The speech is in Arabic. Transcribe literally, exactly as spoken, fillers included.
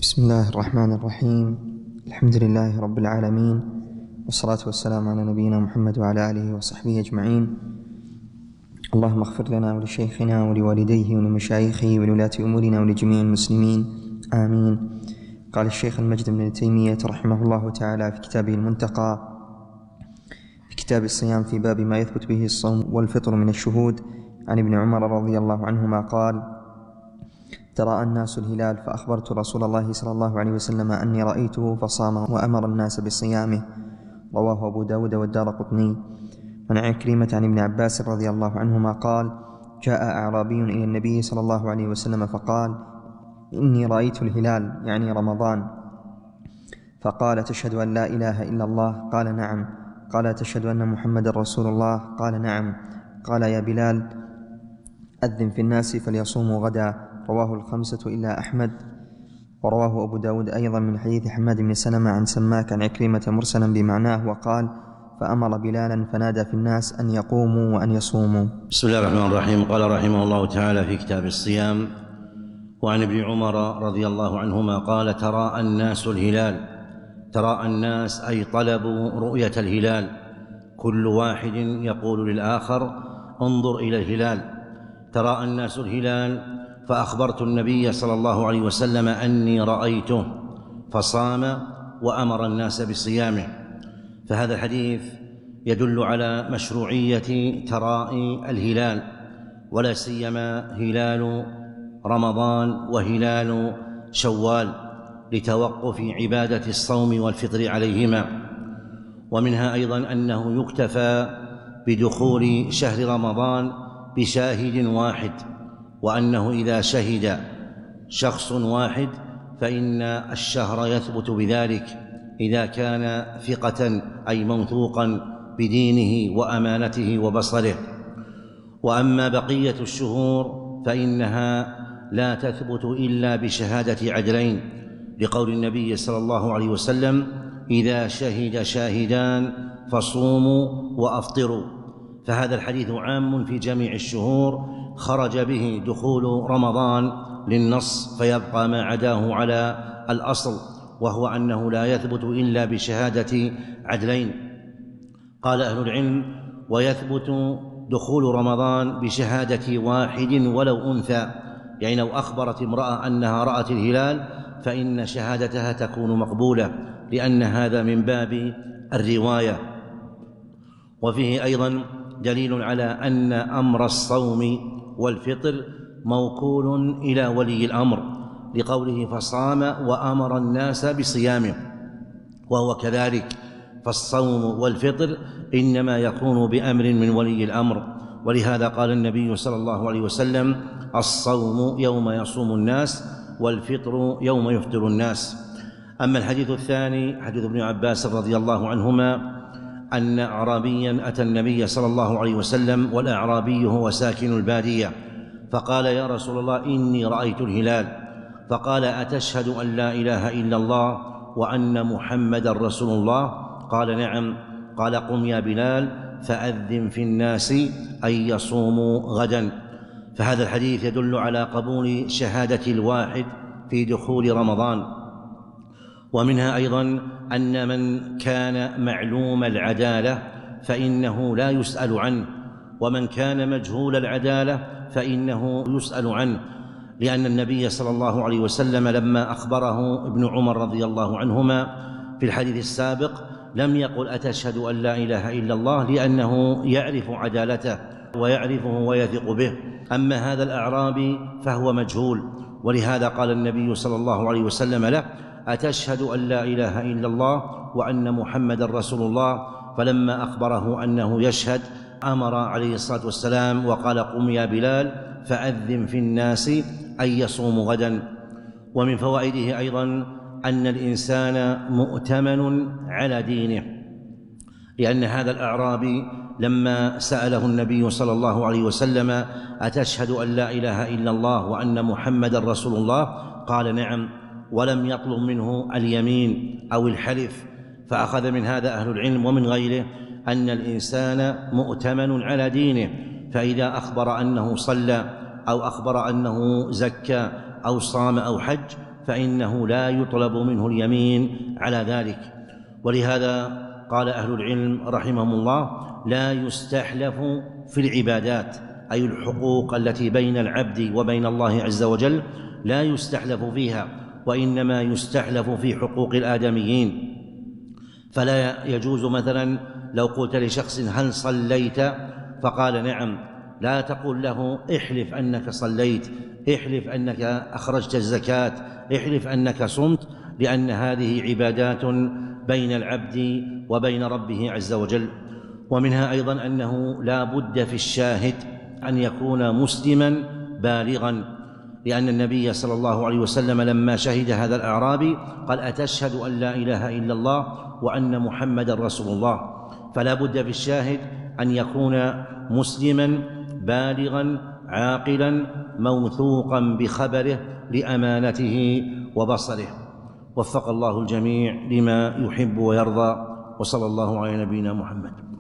بسم الله الرحمن الرحيم. الحمد لله رب العالمين، والصلاة والسلام على نبينا محمد وعلى آله وصحبه أجمعين. اللهم اغفر لنا ولشيخنا ولوالديه ولمشايخه ولولاة أمورنا ولجميع المسلمين، آمين. قال الشيخ المجد بن تيمية رحمه الله تعالى في كتابه المنتقى في كتاب الصيام في باب ما يثبت به الصوم والفطر من الشهود، عن ابن عمر رضي الله عنهما قال: تراءى الناس الهلال فأخبرت رسول الله صلى الله عليه وسلم أني رأيته فصام وأمر الناس بصيامه. رواه أبو داود والدارقطني. عن عكرمة عن ابن عباس رضي الله عنهما قال: جاء أعرابي إلى النبي صلى الله عليه وسلم فقال: إني رأيت الهلال، يعني رمضان. فقال: تشهد أن لا إله إلا الله؟ قال: نعم. قال: تشهد أن محمد رسول الله؟ قال: نعم. قال: يا بلال أذن في الناس فليصوموا غدا. رواه الخمسة إلا أحمد. ورواه أبو داود أيضا من حديث حماد بن سلمة عن سماك عن عكرمة مرسلا بمعناه، وقال: فأمر بلالا فنادى في الناس أن يقوموا وأن يصوموا. بسم الله الرحمن الرحيم. قال رحمه الله تعالى في كتاب الصيام: وعن ابن عمر رضي الله عنهما قال: تراءى الناس الهلال. تراءى الناس أي طلبوا رؤية الهلال، كل واحد يقول للآخر: انظر إلى الهلال. تراءى الناس الهلال فأخبرت النبي صلى الله عليه وسلم أني رأيته فصام وأمر الناس بصيامه. فهذا الحديث يدل على مشروعية تراءي الهلال، ولا سيما هلال رمضان وهلال شوال، لتوقف عبادة الصوم والفطر عليهما. ومنها أيضا أنه يكتفى بدخول شهر رمضان بشاهد واحد، وأنه إذا شهد شخص واحد فإن الشهر يثبت بذلك إذا كان ثقة أي موثوقا بدينه وأمانته وبصره. وأما بقية الشهور فإنها لا تثبت إلا بشهادة عدلين، لقول النبي صلى الله عليه وسلم: إذا شهد شاهدان فصوموا وأفطروا. فهذا الحديث عام في جميع الشهور، خرج به دخول رمضان للنص، فيبقى ما عداه على الأصل، وهو أنه لا يثبت إلا بشهادة عدلين. قال أهل العلم: ويثبت دخول رمضان بشهادة واحد ولو أنثى، يعني لو أخبرت امرأة أنها رأت الهلال فإن شهادتها تكون مقبولة، لأن هذا من باب الرواية. وفيه أيضا دليل على أن أمر الصوم والفطر موكول إلى ولي الأمر، لقوله: فصام وأمر الناس بصيامه. وهو كذلك، فالصوم والفطر إنما يكون بأمر من ولي الأمر. ولهذا قال النبي صلى الله عليه وسلم: الصوم يوم يصوم الناس، والفطر يوم يفطر الناس. أما الحديث الثاني حديث ابن عباس رضي الله عنهما أن أعرابيا أتى النبي صلى الله عليه وسلم، والأعرابي هو ساكن البادية، فقال: يا رسول الله إني رأيت الهلال. فقال: أتشهد أن لا إله إلا الله وأن محمدا رسول الله؟ قال: نعم. قال: قم يا بلال فأذن في الناس أن يصوموا غدا. فهذا الحديث يدل على قبول شهادة الواحد في دخول رمضان. ومنها أيضا أن من كان معلوم العدالة فإنه لا يسأل عنه، ومن كان مجهول العدالة فإنه يسأل عنه، لأن النبي صلى الله عليه وسلم لما أخبره ابن عمر رضي الله عنهما في الحديث السابق لم يقل: أتشهد أن لا إله إلا الله، لأنه يعرف عدالته ويعرفه ويثق به. أما هذا الأعرابي فهو مجهول، ولهذا قال النبي صلى الله عليه وسلم له: أتشهد أن لا إله إلا الله وأن محمد رسول الله؟ فلما أخبره أنه يشهد أمر عليه الصلاة والسلام وقال: قم يا بلال فأذن في الناس أن يصوموا غدا. ومن فوائده أيضا أن الإنسان مؤتمن على دينه، لأن هذا الأعرابي لما سأله النبي صلى الله عليه وسلم: أتشهد أن لا إله إلا الله وأن محمد رسول الله؟ قال: نعم، ولم يطلب منه اليمين أو الحلف. فأخذ من هذا أهل العلم ومن غيره أن الإنسان مؤتمن على دينه، فإذا أخبر أنه صلى أو أخبر أنه زكى أو صام أو حج فإنه لا يطلب منه اليمين على ذلك. ولهذا قال أهل العلم رحمهم الله: لا يستحلف في العبادات، أي الحقوق التي بين العبد وبين الله عز وجل لا يستحلف فيها، وإنما يستحلف في حقوق الآدميين. فلا يجوز مثلا لو قلت لشخص: هل صليت؟ فقال: نعم، لا تقول له: احلف أنك صليت، احلف أنك أخرجت الزكاة، احلف أنك صمت، لأن هذه عبادات بين العبد وبين ربه عز وجل. ومنها أيضا أنه لا بد في الشاهد أن يكون مسلما بالغا، لأن النبي صلى الله عليه وسلم لما شهد هذا الأعرابي قال: أتشهد أن لا إله إلا الله وأن محمدا رسول الله. فلا بد في الشاهد أن يكون مسلما بالغا عاقلا موثوقا بخبره لأمانته وبصره. وفق الله الجميع لما يحب ويرضى، وصلى الله على نبينا محمد.